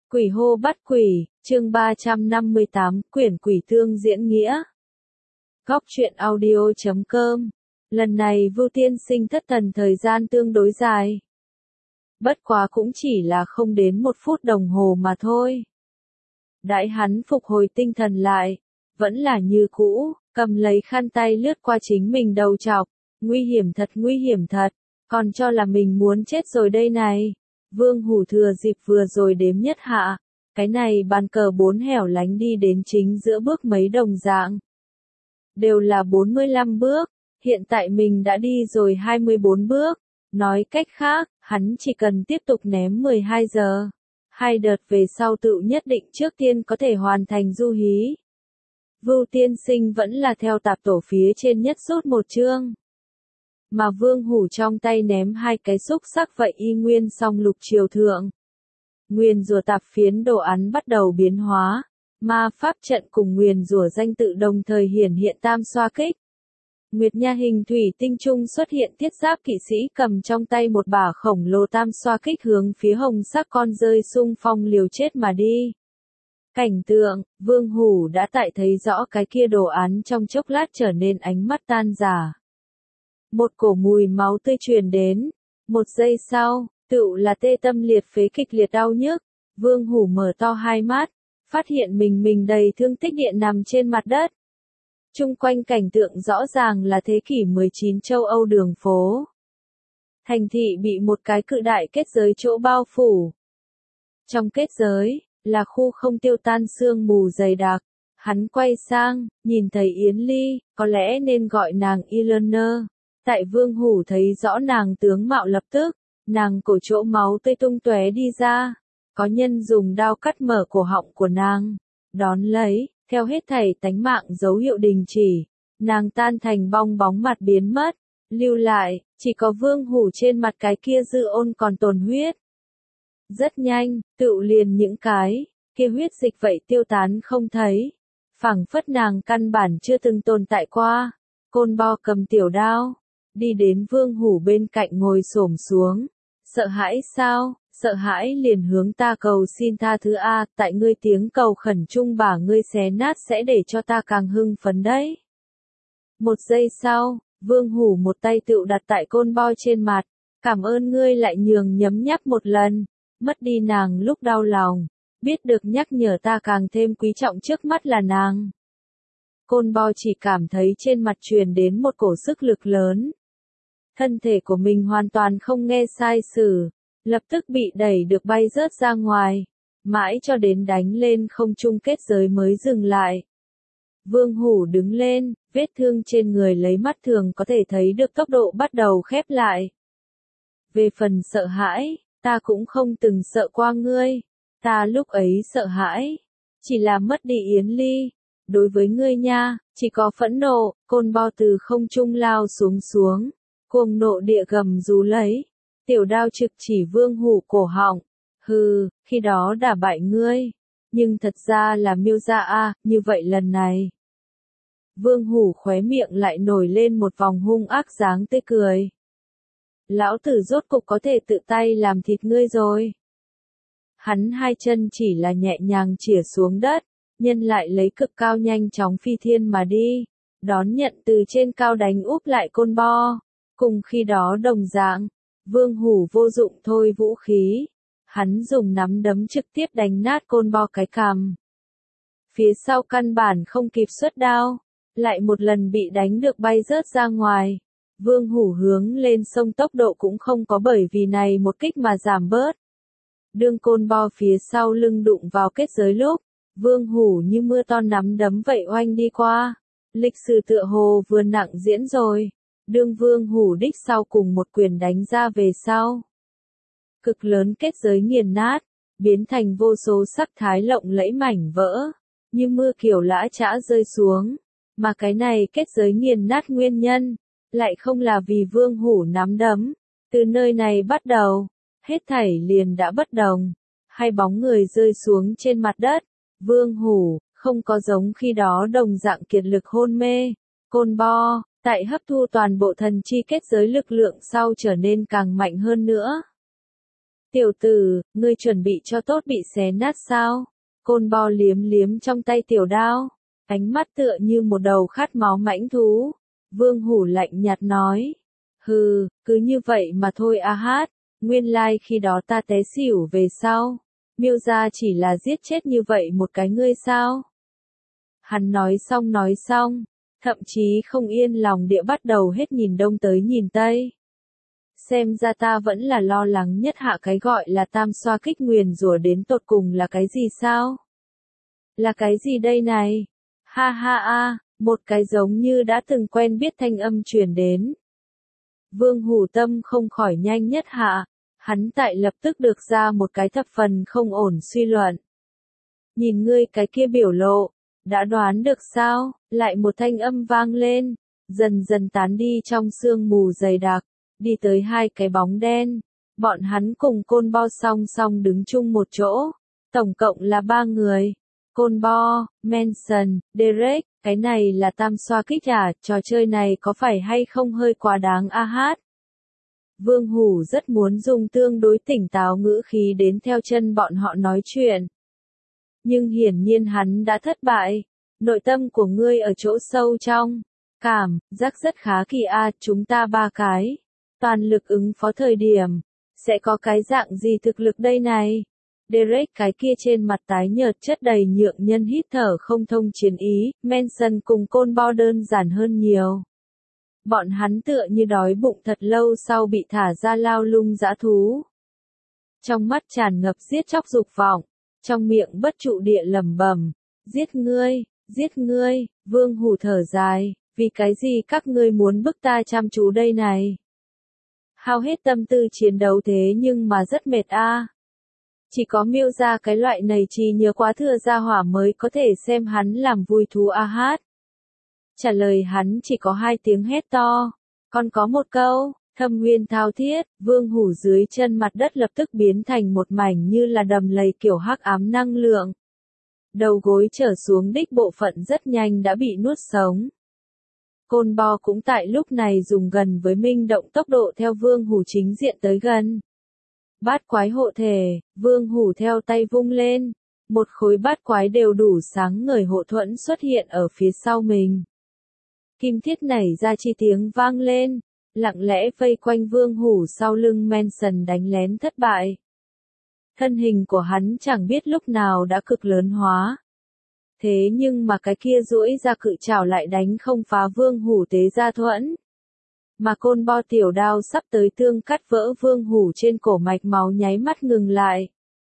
Quỷ hô bắt quỷ, chương 358, quyển quỷ tương diễn nghĩa. Góc truyện audio.com. Lần này Vưu Tiên Sinh thất thần thời gian tương đối dài. Bất quá cũng chỉ là không đến 1 phút đồng hồ mà thôi. Đãi hắn phục hồi tinh thần lại, vẫn là như cũ, cầm lấy khăn tay lướt qua chính mình đầu trọc, nguy hiểm thật, còn cho là mình muốn chết rồi đây này. Vương Hủ thừa dịp vừa rồi đếm nhất hạ, cái này bàn cờ 4 hẻo lánh đi đến chính giữa bước mấy đồng dạng. Đều là 45 bước, hiện tại mình đã đi rồi 24 bước, nói cách khác, hắn chỉ cần tiếp tục ném 12 giờ. 2 đợt về sau tự nhất định trước tiên có thể hoàn thành du hí. Vưu Tiên Sinh vẫn là theo tạp tổ phía trên nhất rút một chương. Mà Vương Hủ trong tay ném 2 cái xúc sắc vậy y nguyên song lục triều thượng. Nguyền rủa tạp phiến đồ án bắt đầu biến hóa, ma pháp trận cùng nguyền rủa danh tự đồng thời hiển hiện tam xoa kích. Nguyệt Nha hình thủy tinh trung xuất hiện thiết giáp kỵ sĩ cầm trong tay một bả khổng lồ tam xoa kích hướng phía hồng sắc con rơi xung phong liều chết mà đi. Cảnh tượng, Vương Hủ đã tại thấy rõ cái kia đồ án trong chốc lát trở nên ánh mắt tan rã. Một cổ mùi máu tươi truyền đến, 1 giây sau, tựu là tê tâm liệt phế kịch liệt đau nhức. Vương Hủ mở to hai mắt, phát hiện mình đầy thương tích điện nằm trên mặt đất. Chung quanh cảnh tượng rõ ràng là thế kỷ 19 châu Âu đường phố. Thành thị bị một cái cự đại kết giới chỗ bao phủ. Trong kết giới, là khu không tiêu tan sương mù dày đặc. Hắn quay sang, nhìn thấy Yến Ly, có lẽ nên gọi nàng Eleanor. Tại Vương Hủ thấy rõ nàng tướng mạo lập tức, nàng cổ chỗ máu tươi tung tóe đi ra. Có nhân dùng đao cắt mở cổ họng của nàng. Đón lấy, theo hết thảy tánh mạng dấu hiệu đình chỉ, nàng tan thành bong bóng mặt biến mất. Lưu lại, chỉ có Vương Hủ trên mặt cái kia dư ôn còn tồn huyết. Rất nhanh, tựu liền những cái kia huyết dịch vậy tiêu tán không thấy. Phảng phất nàng căn bản chưa từng tồn tại qua. Côn Bo cầm tiểu đao, đi đến Vương Hủ bên cạnh ngồi xổm xuống. Sợ hãi sao? Sợ hãi liền hướng ta cầu xin tha thứ a, tại ngươi tiếng cầu khẩn trung bả ngươi xé nát sẽ để cho ta càng hưng phấn đấy. 1 giây sau, Vương Hủ một tay tựu đặt tại Côn Bo trên mặt, cảm ơn ngươi lại nhường nhấm nháp một lần, mất đi nàng lúc đau lòng, biết được nhắc nhở ta càng thêm quý trọng trước mắt là nàng. Côn Bo chỉ cảm thấy trên mặt truyền đến một cổ sức lực lớn. Thân thể của mình hoàn toàn không nghe sai sử, lập tức bị đẩy được bay rớt ra ngoài, mãi cho đến đánh lên không trung kết giới mới dừng lại. Vương Hủ đứng lên, vết thương trên người lấy mắt thường có thể thấy được tốc độ bắt đầu khép lại. Về phần sợ hãi, ta cũng không từng sợ qua ngươi, ta lúc ấy sợ hãi, chỉ là mất đi Yến Ly, đối với ngươi nha, chỉ có phẫn nộ. Côn Bo từ không trung lao xuống, cuồng nộ địa gầm rú lấy. Tiểu đao trực chỉ Vương Hủ cổ họng. Hừ, khi đó đả bại ngươi. Nhưng thật ra là Miêu gia a, như vậy lần này. Vương Hủ khóe miệng lại nổi lên một vòng hung ác dáng tươi cười. Lão tử rốt cục có thể tự tay làm thịt ngươi rồi. Hắn 2 chân chỉ là nhẹ nhàng chĩa xuống đất, nhân lại lấy cực cao nhanh chóng phi thiên mà đi, đón nhận từ trên cao đánh úp lại Côn Bo. Cùng khi đó đồng dạng. Vương Hủ vô dụng thôi vũ khí, hắn dùng nắm đấm trực tiếp đánh nát Côn Bo cái cằm. Phía sau căn bản không kịp xuất đao, lại một lần bị đánh được bay rớt ra ngoài. Vương Hủ hướng lên sông tốc độ cũng không có bởi vì này một kích mà giảm bớt. Đương Côn Bo phía sau lưng đụng vào kết giới lúc, Vương Hủ như mưa to nắm đấm vậy oanh đi qua. Lịch sử tựa hồ vừa nặng diễn rồi. Đương Vương Hủ đích sau cùng một quyền đánh ra về sau. Cực lớn kết giới nghiền nát, biến thành vô số sắc thái lộng lẫy mảnh vỡ, như mưa kiểu lã chã rơi xuống. Mà cái này kết giới nghiền nát nguyên nhân, lại không là vì Vương Hủ nắm đấm. Từ nơi này bắt đầu, hết thảy liền đã bất đồng. 2 bóng người rơi xuống trên mặt đất. Vương Hủ, không có giống khi đó đồng dạng kiệt lực hôn mê. Côn Bo, tại hấp thu toàn bộ thần chi kết giới lực lượng sau trở nên càng mạnh hơn nữa. Tiểu tử, ngươi chuẩn bị cho tốt bị xé nát sao? Côn Bo liếm liếm trong tay tiểu đao, ánh mắt tựa như một đầu khát máu mãnh thú. Vương Hủ lạnh nhạt nói, hừ, cứ như vậy mà thôi a hát, nguyên lai khi đó ta té xỉu về sau. Miêu gia chỉ là giết chết như vậy một cái ngươi sao? Hắn nói xong, thậm chí không yên lòng địa bắt đầu hết nhìn đông tới nhìn tây. Xem ra ta vẫn là lo lắng nhất hạ cái gọi là tam xoa kích nguyền rủa đến tột cùng là cái gì sao? Là cái gì đây này? Ha ha a, một cái giống như đã từng quen biết thanh âm truyền đến. Vương Hủ tâm không khỏi nhanh nhất hạ, hắn tại lập tức được ra một cái thập phần không ổn suy luận. Nhìn ngươi cái kia biểu lộ, đã đoán được sao? Lại một thanh âm vang lên, dần dần tán đi trong sương mù dày đặc, đi tới hai cái bóng đen. Bọn hắn cùng Côn Bo song song đứng chung một chỗ, tổng cộng là 3 người. Côn Bo, Manson, Derek, cái này là tam xoa kích à, trò chơi này có phải hay không hơi quá đáng a hát? Vương Hủ rất muốn dùng tương đối tỉnh táo ngữ khí đến theo chân bọn họ nói chuyện. Nhưng hiển nhiên hắn đã thất bại. Nội tâm của ngươi ở chỗ sâu trong. Cảm giác rất khá kỳ a, chúng ta 3 cái. Toàn lực ứng phó thời điểm. Sẽ có cái dạng gì thực lực đây này? Derek cái kia trên mặt tái nhợt chất đầy nhượng nhân hít thở không thông chiến ý. Manson cùng Côn Bo đơn giản hơn nhiều. Bọn hắn tựa như đói bụng thật lâu sau bị thả ra lao lung dã thú. Trong mắt tràn ngập giết chóc dục vọng, trong miệng bất trụ địa lẩm bẩm, giết ngươi, Vương Hủ thở dài, vì cái gì các ngươi muốn bức ta chăm chú đây này? Hao hết tâm tư chiến đấu thế nhưng mà rất mệt a. Chỉ có Miêu gia cái loại này trí nhớ quá thừa gia hỏa mới có thể xem hắn làm vui thú a hát. Trả lời hắn chỉ có 2 tiếng hét to, còn có một câu, thâm nguyên thao thiết. Vương Hủ dưới chân mặt đất lập tức biến thành một mảnh như là đầm lầy kiểu hắc ám năng lượng. Đầu gối trở xuống đích bộ phận rất nhanh đã bị nuốt sống. Côn Bo cũng tại lúc này dùng gần với minh động tốc độ theo Vương Hủ chính diện tới gần. Bát quái hộ thể, Vương Hủ theo tay vung lên, một khối bát quái đều đủ sáng ngời hộ thuẫn xuất hiện ở phía sau mình. Kim thiết nảy ra chi tiếng vang lên, lặng lẽ vây quanh Vương Hủ sau lưng. Manson đánh lén thất bại. Thân hình của hắn chẳng biết lúc nào đã cực lớn hóa. Thế nhưng mà cái kia duỗi ra cự trảo lại đánh không phá Vương Hủ tế gia thuẫn. Mà Côn Bo tiểu đao sắp tới tương cắt vỡ Vương Hủ trên cổ mạch máu nháy mắt ngừng lại.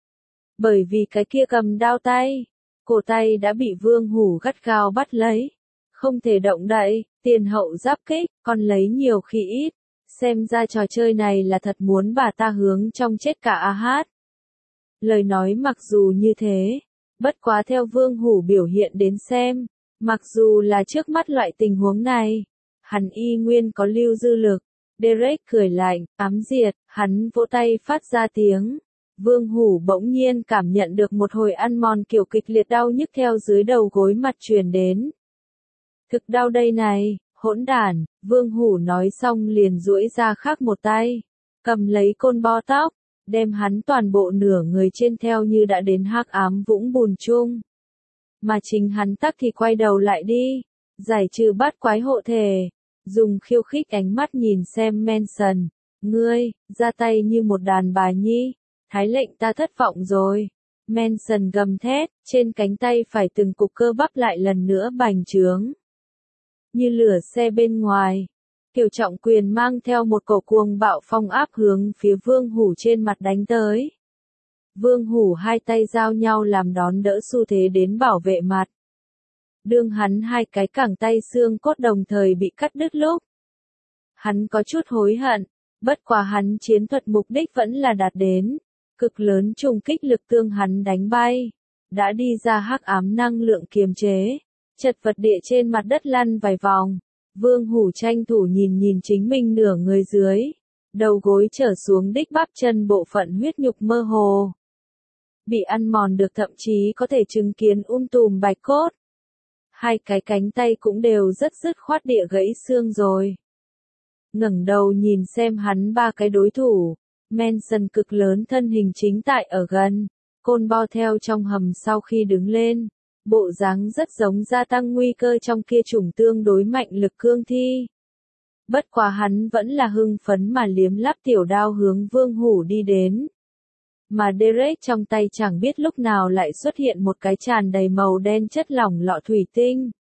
Bởi vì cái kia cầm đao tay, cổ tay đã bị Vương Hủ gắt gao bắt lấy. Không thể động đậy, tiền hậu giáp kích, còn lấy nhiều khi ít. Xem ra trò chơi này là thật muốn bà ta hướng trong chết cả a hát. Lời nói mặc dù như thế, bất quá theo Vương Hủ biểu hiện đến xem, mặc dù là trước mắt loại tình huống này, hắn y nguyên có lưu dư lực. Derek cười lạnh, ám diệt, hắn vỗ tay phát ra tiếng. Vương Hủ bỗng nhiên cảm nhận được một hồi ăn mòn kiểu kịch liệt đau nhức theo dưới đầu gối mặt truyền đến. Thực đau đây này, hỗn đản, Vương Hủ nói xong liền duỗi ra khác một tay, cầm lấy Côn Bo tóc, đem hắn toàn bộ nửa người trên theo như đã đến hắc ám vũng bùn chung. Mà chính hắn tắc thì quay đầu lại đi, giải trừ bát quái hộ thể, dùng khiêu khích ánh mắt nhìn xem Manson, ngươi, ra tay như một đàn bà nhi, thái lệnh ta thất vọng rồi. Manson gầm thét, trên cánh tay phải từng cục cơ bắp lại lần nữa bành trướng. Như lửa xe bên ngoài, Kiều Trọng Quyền mang theo một cổ cuồng bạo phong áp hướng phía Vương Hủ trên mặt đánh tới. Vương Hủ hai tay giao nhau làm đón đỡ xu thế đến bảo vệ mặt. Đương hắn hai cái cẳng tay xương cốt đồng thời bị cắt đứt lúc. Hắn có chút hối hận, bất quá hắn chiến thuật mục đích vẫn là đạt đến. Cực lớn trùng kích lực tương hắn đánh bay. Đã đi ra hắc ám năng lượng kiềm chế. Chật vật địa trên mặt đất lăn vài vòng. Vương Hủ tranh thủ nhìn chính mình nửa người dưới. Đầu gối trở xuống đích bắp chân bộ phận huyết nhục mơ hồ. Bị ăn mòn được thậm chí có thể chứng kiến tùm bạch cốt. Hai cái cánh tay cũng đều rất dứt khoát địa gãy xương rồi. Ngẩng đầu nhìn xem hắn ba cái đối thủ. Manson cực lớn thân hình chính tại ở gần. Côn Bo theo trong hầm sau khi đứng lên. Bộ dáng rất giống gia tăng nguy cơ trong kia chủng tương đối mạnh lực cương thi. Bất quá hắn vẫn là hưng phấn mà liếm láp tiểu đao hướng Vương Hủ đi đến. Mà Derek trong tay chẳng biết lúc nào lại xuất hiện một cái tràn đầy màu đen chất lỏng lọ thủy tinh.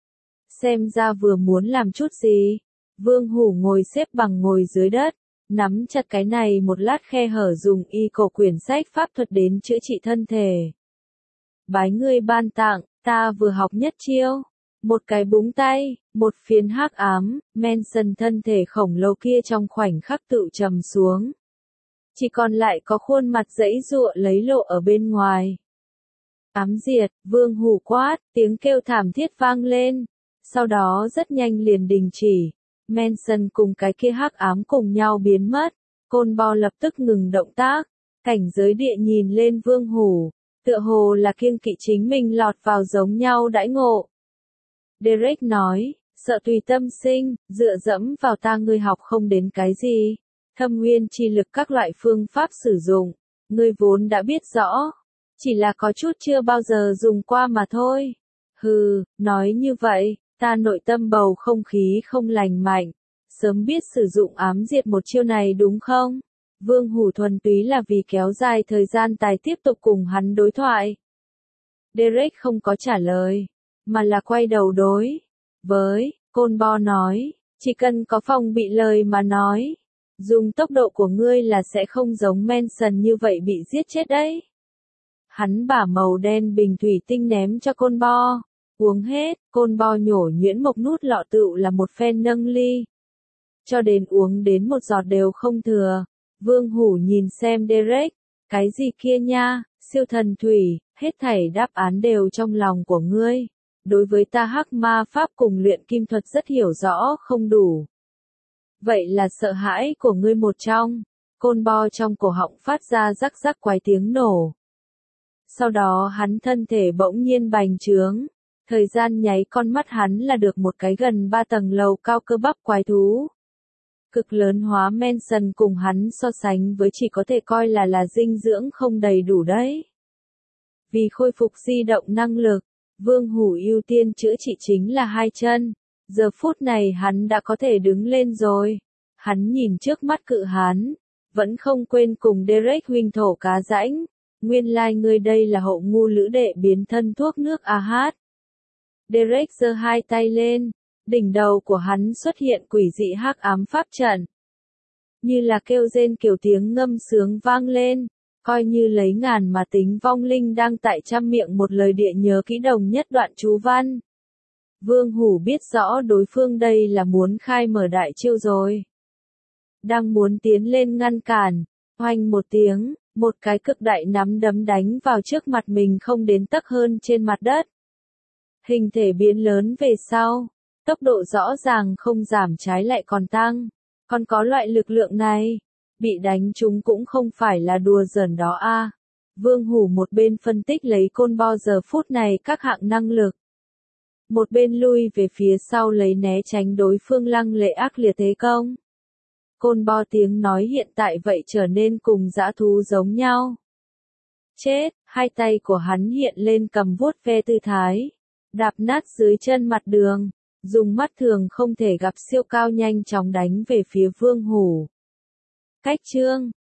Xem ra vừa muốn làm chút gì. Vương Hủ ngồi xếp bằng ngồi dưới đất, nắm chặt cái này một lát khe hở dùng y cổ quyển sách pháp thuật đến chữa trị thân thể. Bái ngươi ban tặng, ta vừa học nhất chiêu. Một cái búng tay, một phiến hắc ám, Manson thân thể khổng lồ kia trong khoảnh khắc tự trầm xuống. Chỉ còn lại có khuôn mặt giãy giụa lấy lộ ở bên ngoài. Ám diệt, Vương Hủ quát, tiếng kêu thảm thiết vang lên. Sau đó rất nhanh liền đình chỉ. Manson cùng cái kia hắc ám cùng nhau biến mất. Côn Bo lập tức ngừng động tác. Cảnh giới địa nhìn lên Vương Hủ, tựa hồ là kiêng kỵ chính mình lọt vào giống nhau đãi ngộ. Derek nói, sợ tùy tâm sinh, dựa dẫm vào ta ngươi học không đến cái gì. Thâm nguyên chi lực các loại phương pháp sử dụng, ngươi vốn đã biết rõ. Chỉ là có chút chưa bao giờ dùng qua mà thôi. Hừ, nói như vậy, ta nội tâm bầu không khí không lành mạnh. Sớm biết sử dụng ám diệt một chiêu này đúng không? Vương Hủ thuần túy là vì kéo dài thời gian tài tiếp tục cùng hắn đối thoại. Derek không có trả lời, mà là quay đầu đối với Côn Bo nói, chỉ cần có phòng bị lời mà nói. Dùng tốc độ của ngươi là sẽ không giống Manson như vậy bị giết chết đấy. Hắn bả màu đen bình thủy tinh ném cho Côn Bo. Uống hết, Côn Bo nhổ nhuyễn mộc nút lọ tựu là một phen nâng ly. Cho đến uống đến một giọt đều không thừa. Vương Hủ nhìn xem Derek, cái gì kia nha, siêu thần thủy, hết thảy đáp án đều trong lòng của ngươi. Đối với ta hắc ma pháp cùng luyện kim thuật rất hiểu rõ không đủ. Vậy là sợ hãi của ngươi một trong. Côn Bo trong cổ họng phát ra rắc rắc quái tiếng nổ. Sau đó hắn thân thể bỗng nhiên bành trướng. Thời gian nháy con mắt hắn là được một cái gần 3 tầng lầu cao cơ bắp quái thú. Cực lớn hóa Manson cùng hắn so sánh với chỉ có thể coi là dinh dưỡng không đầy đủ đấy. Vì khôi phục di động năng lực, Vương Hủ ưu tiên chữa trị chính là hai chân. Giờ phút này hắn đã có thể đứng lên rồi. Hắn nhìn trước mắt cự hán, vẫn không quên cùng Derek huynh thổ cá rãnh. Nguyên lai ngươi đây là hậu ngu lữ đệ biến thân thuốc nước AH. Derek giơ hai tay lên, đỉnh đầu của hắn xuất hiện quỷ dị hắc ám pháp trận. Như là kêu rên kiểu tiếng ngâm sướng vang lên, coi như lấy ngàn mà tính vong linh đang tại trăm miệng một lời địa nhớ kỹ đồng nhất đoạn chú văn. Vương Hủ biết rõ đối phương đây là muốn khai mở đại chiêu rồi. Đang muốn tiến lên ngăn cản, oanh một tiếng, một cái cực đại nắm đấm đánh vào trước mặt mình không đến tấc hơn trên mặt đất. Hình thể biến lớn về sau, tốc độ rõ ràng không giảm trái lại còn tăng. Còn có loại lực lượng này, bị đánh trúng cũng không phải là đùa giỡn đó a. Vương Hủ một bên phân tích lấy Côn Bo giờ phút này các hạng năng lực. Một bên lui về phía sau lấy né tránh đối phương lăng lệ ác liệt thế công. Côn Bo tiếng nói hiện tại vậy trở nên cùng dã thú giống nhau. Chết, hai tay của hắn hiện lên cầm vuốt ve tư thái. Đạp nát dưới chân mặt đường, dùng mắt thường không thể gặp siêu cao nhanh chóng đánh về phía Vương Hủ. Cách chương